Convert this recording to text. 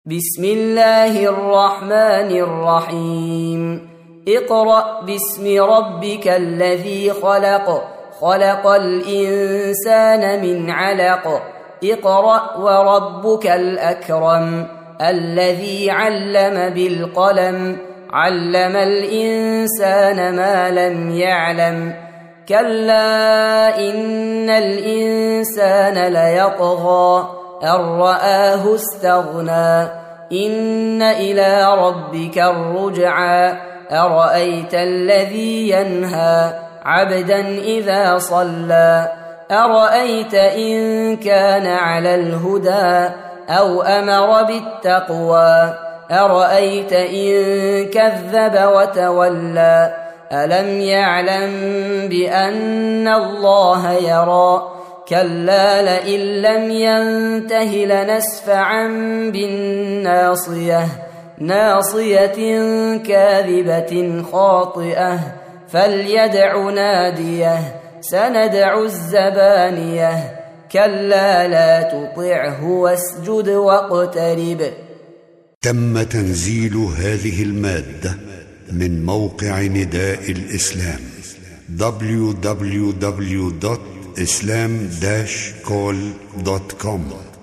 بسم الله الرحمن الرحيم اقرأ باسم ربك الذي خلق خلق الإنسان من علق اقرأ وربك الأكرم الذي علم بالقلم علم الإنسان ما لم يعلم كلا إن الإنسان ليطغى أن رآه استغنى إن إلى ربك الرجعى أرأيت الذي ينهى عبدا إذا صلى أرأيت إن كان على الهدى أو أمر بالتقوى أرأيت إن كذب وتولى ألم يعلم بأن الله يرى كلا لئن لم ينته لنسفعا بالناصية ناصية كاذبة خاطئة فليدع ناديه سندع الزبانية كلا لا تطعه واسجد واقترب. تم تنزيل هذه المادة من موقع نداء الإسلام www.islam-call.com